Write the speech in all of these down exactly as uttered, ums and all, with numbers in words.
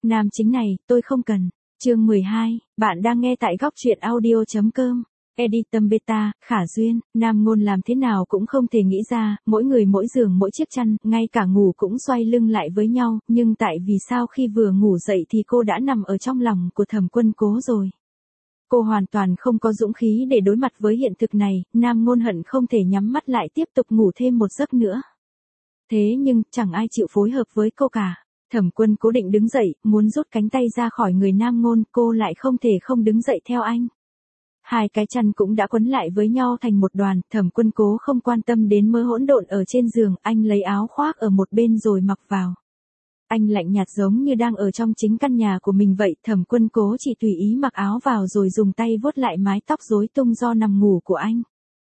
Nam chính này, tôi không cần. Chương mười hai, bạn đang nghe tại góc truyện audio.com. Editum Beta, Khả Duyên, Nam Ngôn làm thế nào cũng không thể nghĩ ra, mỗi người mỗi giường mỗi chiếc chăn, ngay cả ngủ cũng xoay lưng lại với nhau, nhưng tại vì sao khi vừa ngủ dậy thì cô đã nằm ở trong lòng của Thẩm Quân Cố rồi. Cô hoàn toàn không có dũng khí để đối mặt với hiện thực này, Nam Ngôn hận không thể nhắm mắt lại tiếp tục ngủ thêm một giấc nữa. Thế nhưng, chẳng ai chịu phối hợp với cô cả. Thẩm Quân Cố định đứng dậy, muốn rút cánh tay ra khỏi người Nam Ngôn, cô lại không thể không đứng dậy theo anh. Hai cái chăn cũng đã quấn lại với nhau thành một đoàn, Thẩm Quân Cố không quan tâm đến mớ hỗn độn ở trên giường, anh lấy áo khoác ở một bên rồi mặc vào. Anh lạnh nhạt giống như đang ở trong chính căn nhà của mình vậy, Thẩm Quân Cố chỉ tùy ý mặc áo vào rồi dùng tay vuốt lại mái tóc rối tung do nằm ngủ của anh.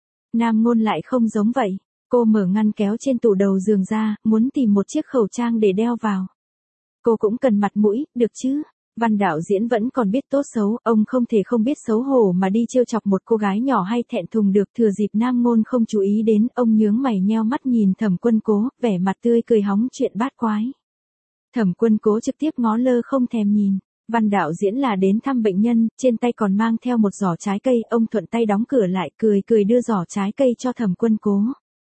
Nam Ngôn lại không giống vậy, cô mở ngăn kéo trên tủ đầu giường ra, muốn tìm một chiếc khẩu trang để đeo vào. Cô cũng cần mặt mũi, được chứ? Văn đạo diễn vẫn còn biết tốt xấu, ông không thể không biết xấu hổ mà đi trêu chọc một cô gái nhỏ hay thẹn thùng được. Thừa dịp Nam Ngôn không chú ý đến, ông nhướng mày nheo mắt nhìn Thẩm Quân Cố, vẻ mặt tươi cười hóng chuyện bát quái. Thẩm Quân Cố trực tiếp ngó lơ không thèm nhìn. Văn đạo diễn là đến thăm bệnh nhân, trên tay còn mang theo một giỏ trái cây, ông thuận tay đóng cửa lại, cười cười đưa giỏ trái cây cho Thẩm Quân Cố.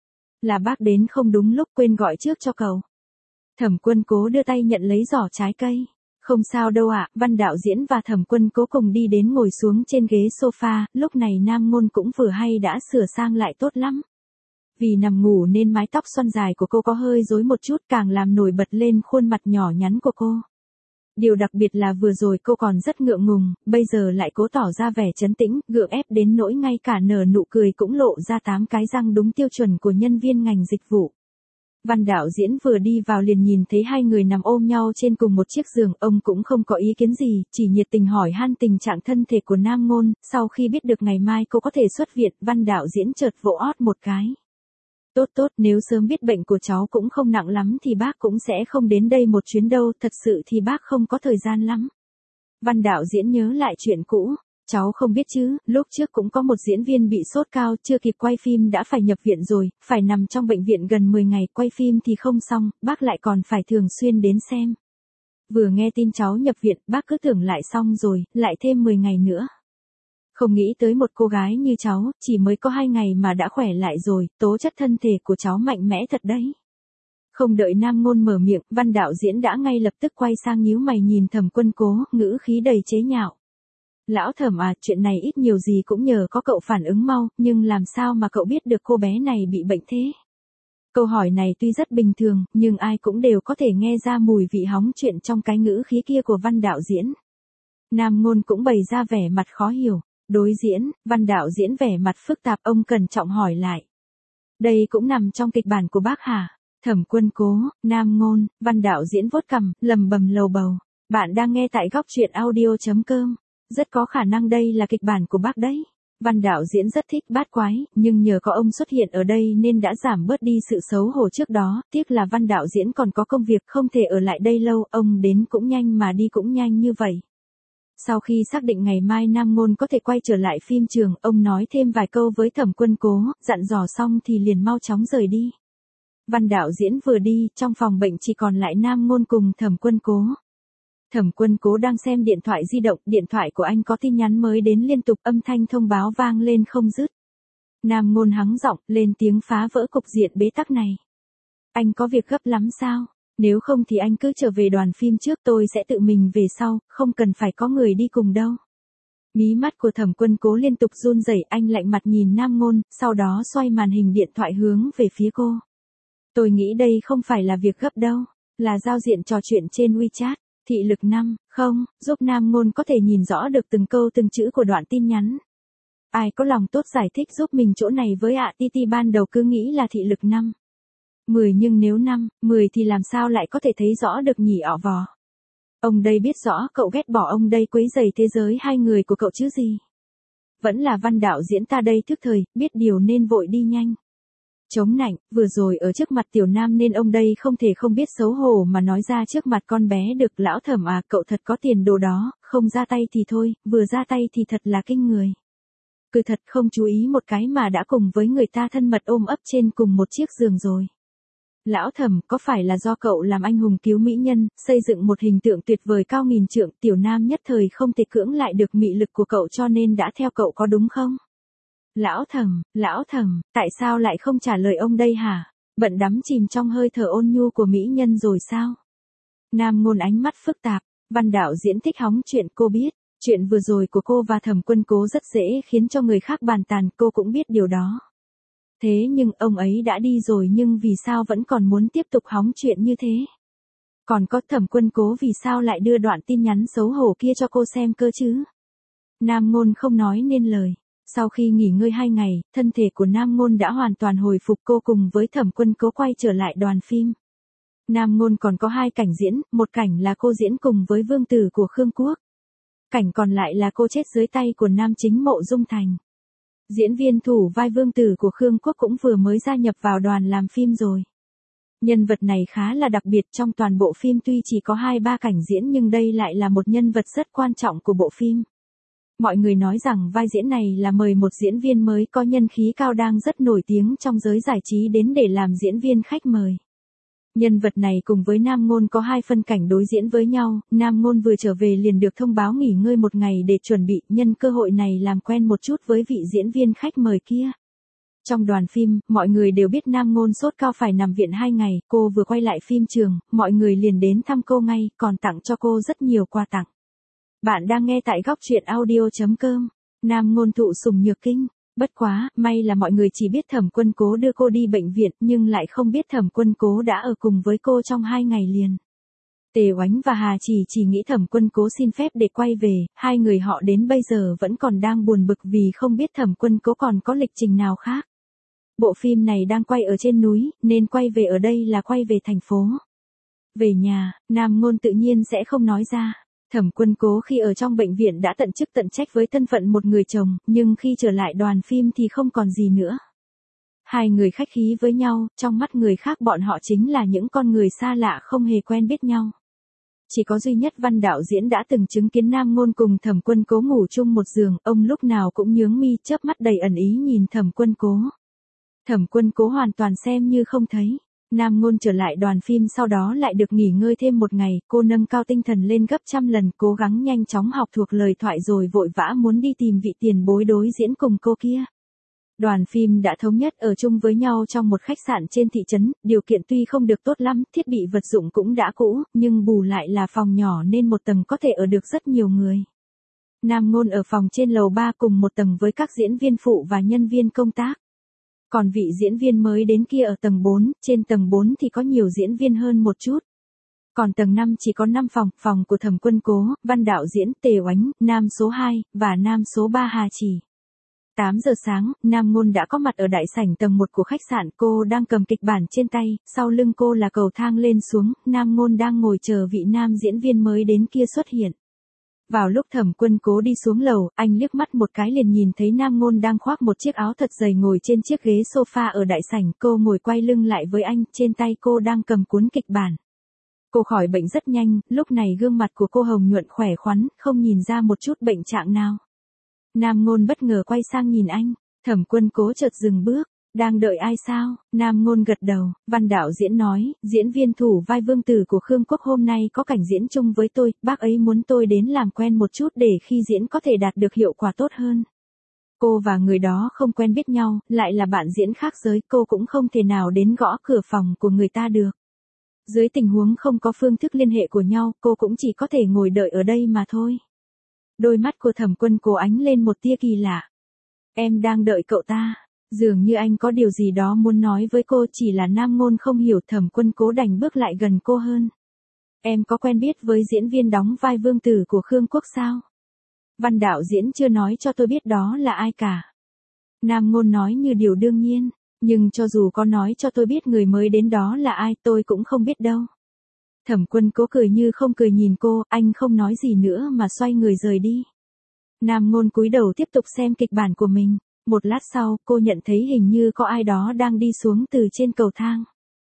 Là bác đến không đúng lúc, quên gọi trước cho cậu. Thẩm Quân Cố đưa tay nhận lấy giỏ trái cây. Không sao đâu ạ, Văn đạo diễn và Thẩm Quân Cố cùng đi đến ngồi xuống trên ghế sofa, lúc này Nam Ngôn cũng vừa hay đã sửa sang lại tốt lắm. Vì nằm ngủ nên mái tóc xoăn dài của cô có hơi rối một chút, càng làm nổi bật lên khuôn mặt nhỏ nhắn của cô. Điều đặc biệt là vừa rồi cô còn rất ngượng ngùng, bây giờ lại cố tỏ ra vẻ trấn tĩnh, gượng ép đến nỗi ngay cả nở nụ cười cũng lộ ra tám cái răng đúng tiêu chuẩn của nhân viên ngành dịch vụ. Văn đạo diễn vừa đi vào liền nhìn thấy hai người nằm ôm nhau trên cùng một chiếc giường, ông cũng không có ý kiến gì, chỉ nhiệt tình hỏi han tình trạng thân thể của Nam Ngôn. Sau khi biết được ngày mai cô có thể xuất viện, Văn đạo diễn chợt vỗ ót một cái. Tốt tốt, nếu sớm biết bệnh của cháu cũng không nặng lắm thì bác cũng sẽ không đến đây một chuyến đâu, thật sự thì bác không có thời gian lắm. Văn đạo diễn nhớ lại chuyện cũ. Cháu không biết chứ, lúc trước cũng có một diễn viên bị sốt cao, chưa kịp quay phim đã phải nhập viện rồi, phải nằm trong bệnh viện gần mười ngày, quay phim thì không xong, bác lại còn phải thường xuyên đến xem. Vừa nghe tin cháu nhập viện, bác cứ tưởng lại xong rồi, lại thêm mười ngày nữa. Không nghĩ tới một cô gái như cháu, chỉ mới có hai ngày mà đã khỏe lại rồi, tố chất thân thể của cháu mạnh mẽ thật đấy. Không đợi Nam Ngôn mở miệng, Văn đạo diễn đã ngay lập tức quay sang nhíu mày nhìn Thẩm Quân Cố, ngữ khí đầy chế nhạo. Lão Thẩm à, chuyện này ít nhiều gì cũng nhờ có cậu phản ứng mau, nhưng làm sao mà cậu biết được cô bé này bị bệnh thế? Câu hỏi này tuy rất bình thường, nhưng ai cũng đều có thể nghe ra mùi vị hóng chuyện trong cái ngữ khí kia của Văn đạo diễn. Nam Ngôn cũng bày ra vẻ mặt khó hiểu. Đối diễn, Văn đạo diễn vẻ mặt phức tạp, ông cẩn trọng hỏi lại. Đây cũng nằm trong kịch bản của bác hả? Thẩm Quân Cố, Nam Ngôn, Văn đạo diễn vuốt cằm, lầm bầm lầu bầu. Bạn đang nghe tại góc truyện audio.com. Rất có khả năng đây là kịch bản của bác đấy. Văn đạo diễn rất thích bát quái, nhưng nhờ có ông xuất hiện ở đây nên đã giảm bớt đi sự xấu hổ trước đó. Tiếc là Văn đạo diễn còn có công việc không thể ở lại đây lâu, ông đến cũng nhanh mà đi cũng nhanh như vậy. Sau khi xác định ngày mai Nam Ngôn có thể quay trở lại phim trường, ông nói thêm vài câu với Thẩm Quân Cố, dặn dò xong thì liền mau chóng rời đi. Văn đạo diễn vừa đi, trong phòng bệnh chỉ còn lại Nam Ngôn cùng Thẩm Quân Cố. Thẩm Quân Cố đang xem điện thoại di động, điện thoại của anh có tin nhắn mới đến liên tục, âm thanh thông báo vang lên không dứt. Nam Ngôn hắng giọng, lên tiếng phá vỡ cục diện bế tắc này. Anh có việc gấp lắm sao? Nếu không thì anh cứ trở về đoàn phim trước, tôi sẽ tự mình về sau, không cần phải có người đi cùng đâu. Mí mắt của Thẩm Quân Cố liên tục run rẩy, anh lạnh mặt nhìn Nam Ngôn, sau đó xoay màn hình điện thoại hướng về phía cô. Tôi nghĩ đây không phải là việc gấp đâu, là giao diện trò chuyện trên WeChat. Thị lực năm, không, giúp Nam Ngôn có thể nhìn rõ được từng câu từng chữ của đoạn tin nhắn. Ai có lòng tốt giải thích giúp mình chỗ này với ạ? Titi ban đầu cứ nghĩ là thị lực năm. mười nhưng nếu năm, mười thì làm sao lại có thể thấy rõ được nhỉ ọ vò. Ông đây biết rõ cậu ghét bỏ ông đây quấy rầy thế giới hai người của cậu chứ gì. Vẫn là Văn đạo diễn ta đây thức thời, biết điều nên vội đi nhanh. Chống nạnh, vừa rồi ở trước mặt Tiểu Nam nên ông đây không thể không biết xấu hổ mà nói ra trước mặt con bé được. Lão Thẩm à, cậu thật có tiền đồ đó, không ra tay thì thôi, vừa ra tay thì thật là kinh người. Cứ thật không chú ý một cái mà đã cùng với người ta thân mật ôm ấp trên cùng một chiếc giường rồi. Lão Thẩm, có phải là do cậu làm anh hùng cứu mỹ nhân, xây dựng một hình tượng tuyệt vời cao nghìn trượng, tiểu nam nhất thời không thể cưỡng lại được mị lực của cậu cho nên đã theo cậu có đúng không? Lão Thẩm, Lão Thẩm, tại sao lại không trả lời ông đây hả? Bận đắm chìm trong hơi thở ôn nhu của mỹ nhân rồi sao? Nam Ngôn ánh mắt phức tạp, Văn đạo diễn thích hóng chuyện, cô biết. Chuyện vừa rồi của cô và Thẩm Quân Cố rất dễ khiến cho người khác bàn tàn, cô cũng biết điều đó. Thế nhưng ông ấy đã đi rồi nhưng vì sao vẫn còn muốn tiếp tục hóng chuyện như thế? Còn có Thẩm Quân Cố vì sao lại đưa đoạn tin nhắn xấu hổ kia cho cô xem cơ chứ? Nam Ngôn không nói nên lời. Sau khi nghỉ ngơi hai ngày, thân thể của Nam Ngôn đã hoàn toàn hồi phục, cô cùng với Thẩm Quân Cố quay trở lại đoàn phim. Nam Ngôn còn có hai cảnh diễn, một cảnh là cô diễn cùng với vương tử của Khương Quốc. Cảnh còn lại là cô chết dưới tay của nam chính Mộ Dung Thành. Diễn viên thủ vai vương tử của Khương Quốc cũng vừa mới gia nhập vào đoàn làm phim rồi. Nhân vật này khá là đặc biệt, trong toàn bộ phim tuy chỉ có hai ba cảnh diễn nhưng đây lại là một nhân vật rất quan trọng của bộ phim. Mọi người nói rằng vai diễn này là mời một diễn viên mới có nhân khí cao đang rất nổi tiếng trong giới giải trí đến để làm diễn viên khách mời. Nhân vật này cùng với Nam Ngôn có hai phân cảnh đối diễn với nhau, Nam Ngôn vừa trở về liền được thông báo nghỉ ngơi một ngày để chuẩn bị, nhân cơ hội này làm quen một chút với vị diễn viên khách mời kia. Trong đoàn phim, mọi người đều biết Nam Ngôn sốt cao phải nằm viện hai ngày, cô vừa quay lại phim trường, mọi người liền đến thăm cô ngay, còn tặng cho cô rất nhiều quà tặng. Bạn đang nghe tại góc truyện audio chấm com, Nam Ngôn thụ sủng nhược kinh. Bất quá, may là mọi người chỉ biết Thẩm Quân Cố đưa cô đi bệnh viện, nhưng lại không biết Thẩm Quân Cố đã ở cùng với cô trong hai ngày liền. Tề Oánh và Hà Chỉ chỉ nghĩ Thẩm Quân Cố xin phép để quay về, hai người họ đến bây giờ vẫn còn đang buồn bực vì không biết Thẩm Quân Cố còn có lịch trình nào khác. Bộ phim này đang quay ở trên núi, nên quay về ở đây là quay về thành phố. Về nhà, Nam Ngôn tự nhiên sẽ không nói ra. Thẩm Quân Cố khi ở trong bệnh viện đã tận chức tận trách với thân phận một người chồng, nhưng khi trở lại đoàn phim thì không còn gì nữa. Hai người khách khí với nhau, trong mắt người khác bọn họ chính là những con người xa lạ không hề quen biết nhau. Chỉ có duy nhất Văn đạo diễn đã từng chứng kiến Nam Ngôn cùng Thẩm Quân Cố ngủ chung một giường, ông lúc nào cũng nhướng mi chớp mắt đầy ẩn ý nhìn Thẩm Quân Cố. Thẩm Quân Cố hoàn toàn xem như không thấy. Nam Ngôn trở lại đoàn phim sau đó lại được nghỉ ngơi thêm một ngày, cô nâng cao tinh thần lên gấp trăm lần, cố gắng nhanh chóng học thuộc lời thoại rồi vội vã muốn đi tìm vị tiền bối đối diễn cùng cô kia. Đoàn phim đã thống nhất ở chung với nhau trong một khách sạn trên thị trấn, điều kiện tuy không được tốt lắm, thiết bị vật dụng cũng đã cũ, nhưng bù lại là phòng nhỏ nên một tầng có thể ở được rất nhiều người. Nam Ngôn ở phòng trên lầu ba cùng một tầng với các diễn viên phụ và nhân viên công tác. Còn vị diễn viên mới đến kia ở tầng bốn, trên tầng bốn thì có nhiều diễn viên hơn một chút. Còn tầng năm chỉ có năm phòng, phòng của Thẩm Quân Cố, Văn đạo diễn Tề Oánh, nam số hai, và nam số ba Hà Chỉ. tám giờ sáng, Nam Ngôn đã có mặt ở đại sảnh tầng một của khách sạn, cô đang cầm kịch bản trên tay, sau lưng cô là cầu thang lên xuống, Nam Ngôn đang ngồi chờ vị nam diễn viên mới đến kia xuất hiện. Vào lúc Thẩm Quân Cố đi xuống lầu, anh liếc mắt một cái liền nhìn thấy Nam Ngôn đang khoác một chiếc áo thật dày ngồi trên chiếc ghế sofa ở đại sảnh, cô ngồi quay lưng lại với anh, trên tay cô đang cầm cuốn kịch bản. Cô khỏi bệnh rất nhanh, lúc này gương mặt của cô hồng nhuận khỏe khoắn, không nhìn ra một chút bệnh trạng nào. Nam Ngôn bất ngờ quay sang nhìn anh, Thẩm Quân Cố chợt dừng bước. Đang đợi ai sao? Nam Ngôn gật đầu, Văn đạo diễn nói, diễn viên thủ vai vương tử của Khương Quốc hôm nay có cảnh diễn chung với tôi, bác ấy muốn tôi đến làm quen một chút để khi diễn có thể đạt được hiệu quả tốt hơn. Cô và người đó không quen biết nhau, lại là bạn diễn khác giới, cô cũng không thể nào đến gõ cửa phòng của người ta được. Dưới tình huống không có phương thức liên hệ của nhau, cô cũng chỉ có thể ngồi đợi ở đây mà thôi. Đôi mắt của Thẩm Quân Cố ánh lên một tia kỳ lạ. Em đang đợi cậu ta. Dường như anh có điều gì đó muốn nói với cô, chỉ là Nam Ngôn không hiểu, Thẩm Quân Cố đành bước lại gần cô hơn. Em có quen biết với diễn viên đóng vai vương tử của Khương Quốc sao? Văn đạo diễn chưa nói cho tôi biết đó là ai cả. Nam Ngôn nói như điều đương nhiên, nhưng cho dù có nói cho tôi biết người mới đến đó là ai tôi cũng không biết đâu. Thẩm Quân Cố cười như không cười nhìn cô, anh không nói gì nữa mà xoay người rời đi. Nam Ngôn cúi đầu tiếp tục xem kịch bản của mình. Một lát sau, cô nhận thấy hình như có ai đó đang đi xuống từ trên cầu thang.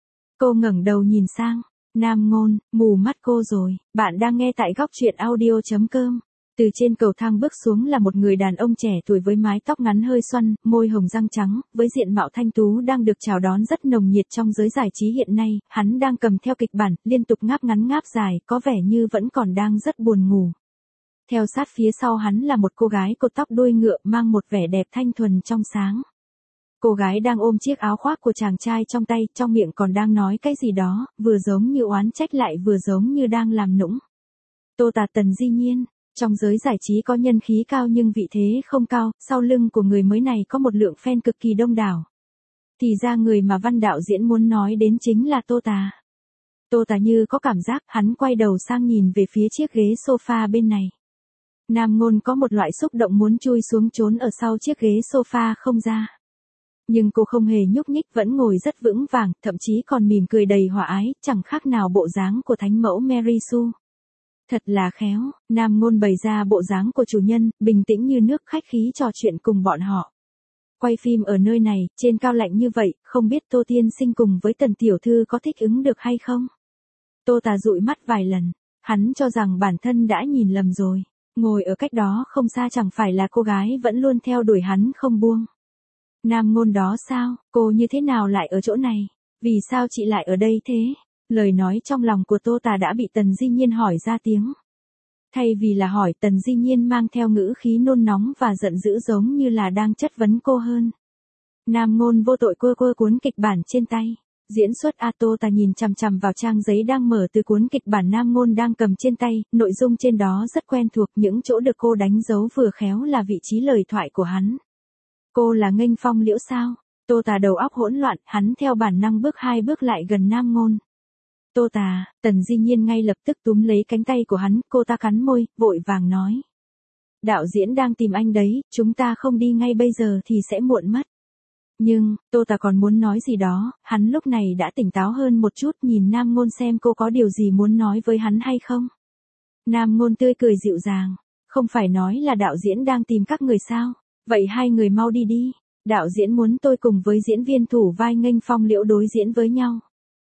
Cô ngẩng đầu nhìn sang. Nam Ngôn, mù mắt cô rồi. Bạn đang nghe tại góc truyện audio chấm com. Từ trên cầu thang bước xuống là một người đàn ông trẻ tuổi với mái tóc ngắn hơi xoăn, môi hồng răng trắng, với diện mạo thanh tú đang được chào đón rất nồng nhiệt trong giới giải trí hiện nay, hắn đang cầm theo kịch bản, liên tục ngáp ngắn ngáp dài, có vẻ như vẫn còn đang rất buồn ngủ. Theo sát phía sau hắn là một cô gái cột tóc đuôi ngựa mang một vẻ đẹp thanh thuần trong sáng. Cô gái đang ôm chiếc áo khoác của chàng trai trong tay, trong miệng còn đang nói cái gì đó, vừa giống như oán trách lại vừa giống như đang làm nũng. Tô Tà Tần Di Nhiên. Trong giới giải trí có nhân khí cao nhưng vị thế không cao, sau lưng của người mới này có một lượng fan cực kỳ đông đảo. Thì ra người mà Văn đạo diễn muốn nói đến chính là Tô Tà. Tô Tà như có cảm giác, hắn quay đầu sang nhìn về phía chiếc ghế sofa bên này. Nam Ngôn có một loại xúc động muốn chui xuống trốn ở sau chiếc ghế sofa không ra. Nhưng cô không hề nhúc nhích, vẫn ngồi rất vững vàng, thậm chí còn mỉm cười đầy hòa ái, chẳng khác nào bộ dáng của thánh mẫu Mary Sue. Thật là khéo, Nam Ngôn bày ra bộ dáng của chủ nhân, bình tĩnh như nước, khách khí trò chuyện cùng bọn họ. Quay phim ở nơi này, trên cao lạnh như vậy, không biết Tô Tiên Sinh cùng với Tần Tiểu Thư có thích ứng được hay không? Tô Tà dụi mắt vài lần, hắn cho rằng bản thân đã nhìn lầm rồi. Ngồi ở cách đó không xa chẳng phải là cô gái vẫn luôn theo đuổi hắn không buông. Nam Ngôn đó sao, cô như thế nào lại ở chỗ này? Vì sao chị lại ở đây thế? Lời nói trong lòng của Tô Tà đã bị Tần Di Nhiên hỏi ra tiếng. Thay vì là hỏi, Tần Di Nhiên mang theo ngữ khí nôn nóng và giận dữ giống như là đang chất vấn cô hơn. Nam Ngôn vô tội quơ quơ cuốn kịch bản trên tay. Diễn xuất A. Tô Tà nhìn chằm chằm vào trang giấy đang mở từ cuốn kịch bản Nam Ngôn đang cầm trên tay, nội dung trên đó rất quen thuộc, những chỗ được cô đánh dấu vừa khéo là vị trí lời thoại của hắn. Cô là Nghênh Phong Liễu sao? Tô Tà đầu óc hỗn loạn, hắn theo bản năng bước hai bước lại gần Nam Ngôn. Tô Tà, Tần Di Nhiên ngay lập tức túm lấy cánh tay của hắn, cô ta cắn môi, vội vàng nói. Đạo diễn đang tìm anh đấy, chúng ta không đi ngay bây giờ thì sẽ muộn mất. Nhưng, Tô Tà còn muốn nói gì đó, hắn lúc này đã tỉnh táo hơn một chút, nhìn Nam Ngôn xem cô có điều gì muốn nói với hắn hay không. Nam Ngôn tươi cười dịu dàng, không phải nói là đạo diễn đang tìm các người sao, vậy hai người mau đi đi, đạo diễn muốn tôi cùng với diễn viên thủ vai Nghênh Phong Liễu đối diễn với nhau.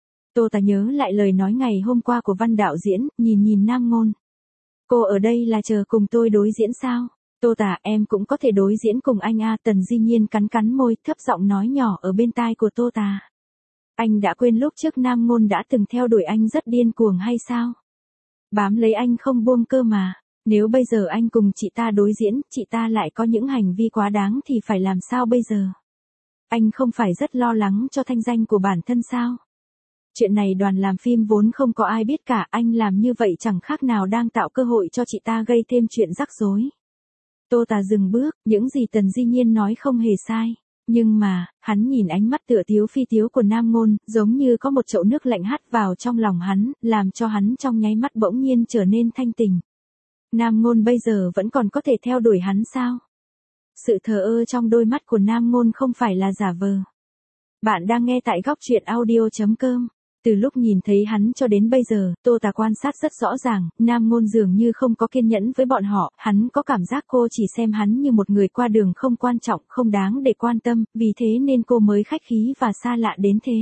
Tô Tà nhớ lại lời nói ngày hôm qua của Văn đạo diễn, nhìn nhìn Nam Ngôn. Cô ở đây là chờ cùng tôi đối diễn sao? Tô Tà, em cũng có thể đối diễn cùng anh a. Tần Di Nhiên cắn cắn môi, thấp giọng nói nhỏ ở bên tai của Tô Tà. Anh đã quên lúc trước Nam Ngôn đã từng theo đuổi anh rất điên cuồng hay sao? Bám lấy anh không buông cơ mà. Nếu bây giờ anh cùng chị ta đối diễn, chị ta lại có những hành vi quá đáng thì phải làm sao bây giờ? Anh không phải rất lo lắng cho thanh danh của bản thân sao? Chuyện này đoàn làm phim vốn không có ai biết cả, anh làm như vậy chẳng khác nào đang tạo cơ hội cho chị ta gây thêm chuyện rắc rối. Tô Tà dừng bước, những gì Tần Di Nhiên nói không hề sai. Nhưng mà, hắn nhìn ánh mắt tựa tiếu phi tiếu của Nam Ngôn, giống như có một chậu nước lạnh hắt vào trong lòng hắn, làm cho hắn trong nháy mắt bỗng nhiên trở nên thanh tình. Nam Ngôn bây giờ vẫn còn có thể theo đuổi hắn sao? Sự thờ ơ trong đôi mắt của Nam Ngôn không phải là giả vờ. Bạn đang nghe tại góc truyện audio chấm com. Từ lúc nhìn thấy hắn cho đến bây giờ, Tô Tà quan sát rất rõ ràng, Nam Ngôn dường như không có kiên nhẫn với bọn họ, hắn có cảm giác cô chỉ xem hắn như một người qua đường không quan trọng, không đáng để quan tâm, vì thế nên cô mới khách khí và xa lạ đến thế.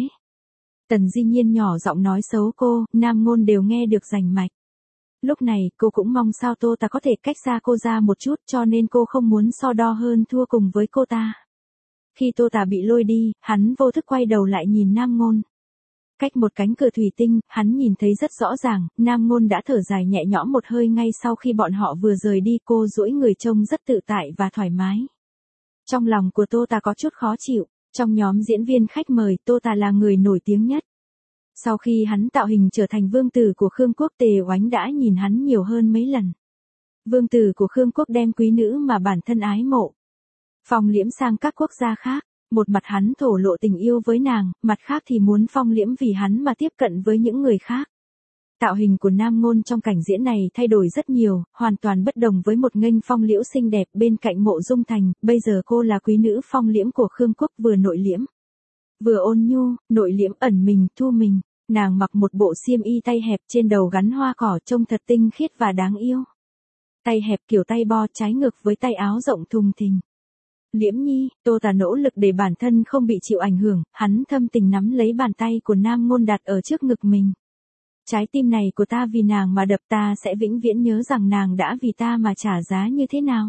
Tần Di Nhiên nhỏ giọng nói xấu cô, Nam Ngôn đều nghe được rành mạch. Lúc này, cô cũng mong sao Tô Tà có thể cách xa cô ra một chút, cho nên cô không muốn so đo hơn thua cùng với cô ta. Khi Tô Tà bị lôi đi, hắn vô thức quay đầu lại nhìn Nam Ngôn. Cách một cánh cửa thủy tinh, hắn nhìn thấy rất rõ ràng, Nam Ngôn đã thở dài nhẹ nhõm một hơi ngay sau khi bọn họ vừa rời đi, cô duỗi người trông rất tự tại và thoải mái. Trong lòng của Tô Tà có chút khó chịu, trong nhóm diễn viên khách mời, Tô Tà là người nổi tiếng nhất. Sau khi hắn tạo hình trở thành vương tử của Khương Quốc, Tề Oánh đã nhìn hắn nhiều hơn mấy lần. Vương tử của Khương Quốc đem quý nữ mà bản thân ái mộ. Phong liễm sang các quốc gia khác. Một mặt hắn thổ lộ tình yêu với nàng, mặt khác thì muốn phong liễm vì hắn mà tiếp cận với những người khác. Tạo hình của Nam Ngôn trong cảnh diễn này thay đổi rất nhiều, hoàn toàn bất đồng với một Nghênh Phong Liễu xinh đẹp bên cạnh Mộ Dung Thành, bây giờ cô là quý nữ phong liễm của Khương Quốc, vừa nội liễm, vừa ôn nhu, nội liễm ẩn mình, thu mình, nàng mặc một bộ xiêm y tay hẹp trên đầu gắn hoa cỏ trông thật tinh khiết và đáng yêu. Tay hẹp kiểu tay bo trái ngược với tay áo rộng thùng thình. Liễm Nhi, Tô Tà nỗ lực để bản thân không bị chịu ảnh hưởng, hắn thâm tình nắm lấy bàn tay của Nam Ngôn đặt ở trước ngực mình. Trái tim này của ta vì nàng mà đập, ta sẽ vĩnh viễn nhớ rằng nàng đã vì ta mà trả giá như thế nào.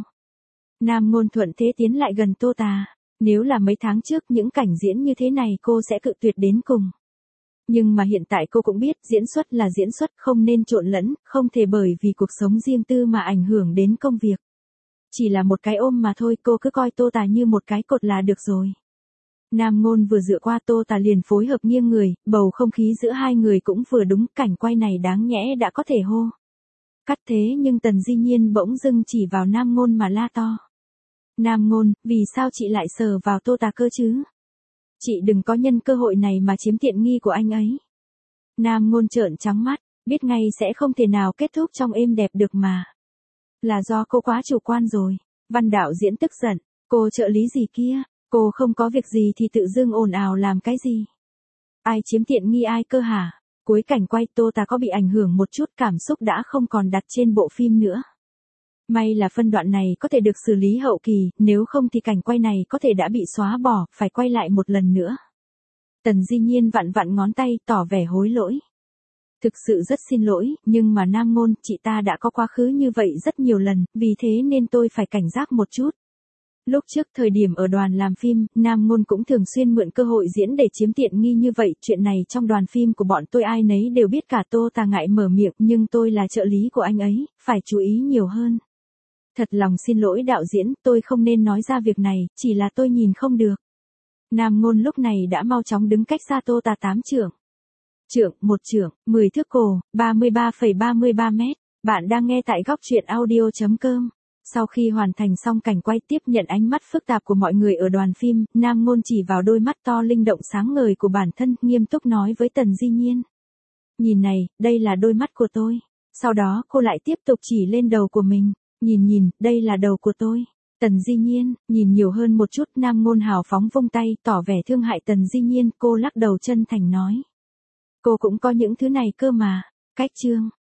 Nam Ngôn thuận thế tiến lại gần Tô Tà. Nếu là mấy tháng trước những cảnh diễn như thế này cô sẽ cự tuyệt đến cùng. Nhưng mà hiện tại cô cũng biết diễn xuất là diễn xuất, không nên trộn lẫn, không thể bởi vì cuộc sống riêng tư mà ảnh hưởng đến công việc. Chỉ là một cái ôm mà thôi, cô cứ coi Tô Tà như một cái cột là được rồi. Nam Ngôn vừa dựa qua Tô Tà liền phối hợp nghiêng người, bầu không khí giữa hai người cũng vừa đúng, cảnh quay này đáng nhẽ đã có thể hô cắt thế nhưng Tần Di Nhiên bỗng dưng chỉ vào Nam Ngôn mà la to. Nam Ngôn, vì sao chị lại sờ vào Tô Tà cơ chứ? Chị đừng có nhân cơ hội này mà chiếm tiện nghi của anh ấy. Nam Ngôn trợn trắng mắt, biết ngay sẽ không thể nào kết thúc trong êm đẹp được mà. Là do cô quá chủ quan rồi. Văn đạo diễn tức giận, cô trợ lý gì kia, cô không có việc gì thì tự dưng ồn ào làm cái gì? Ai chiếm tiện nghi ai cơ hả? Cuối cảnh quay Tô Tà có bị ảnh hưởng một chút, cảm xúc đã không còn đặt trên bộ phim nữa. May là phân đoạn này có thể được xử lý hậu kỳ, nếu không thì cảnh quay này có thể đã bị xóa bỏ, phải quay lại một lần nữa. Tần Di Nhiên vặn vặn ngón tay, tỏ vẻ hối lỗi. Thực sự rất xin lỗi, nhưng mà Nam Ngôn, chị ta đã có quá khứ như vậy rất nhiều lần, vì thế nên tôi phải cảnh giác một chút. Lúc trước thời điểm ở đoàn làm phim, Nam Ngôn cũng thường xuyên mượn cơ hội diễn để chiếm tiện nghi như vậy, chuyện này trong đoàn phim của bọn tôi ai nấy đều biết cả. Tô Tà ngại mở miệng, nhưng tôi là trợ lý của anh ấy, phải chú ý nhiều hơn. Thật lòng xin lỗi đạo diễn, tôi không nên nói ra việc này, chỉ là tôi nhìn không được. Nam Ngôn lúc này đã mau chóng đứng cách xa Tô Tà tám trượng. Trượng, một trượng, mười thước cổ, ba mươi ba phẩy ba mươi ba mét. Bạn đang nghe tại góc truyện audio chấm com. Sau khi hoàn thành xong cảnh quay, tiếp nhận ánh mắt phức tạp của mọi người ở đoàn phim, Nam Ngôn chỉ vào đôi mắt to linh động sáng ngời của bản thân, nghiêm túc nói với Tần Di Nhiên. Nhìn này, đây là đôi mắt của tôi. Sau đó cô lại tiếp tục chỉ lên đầu của mình. Nhìn nhìn, đây là đầu của tôi. Tần Di Nhiên, nhìn nhiều hơn một chút. Nam Ngôn hào phóng vung tay, tỏ vẻ thương hại Tần Di Nhiên, cô lắc đầu chân thành nói. Cô cũng có những thứ này cơ mà. Cách chương.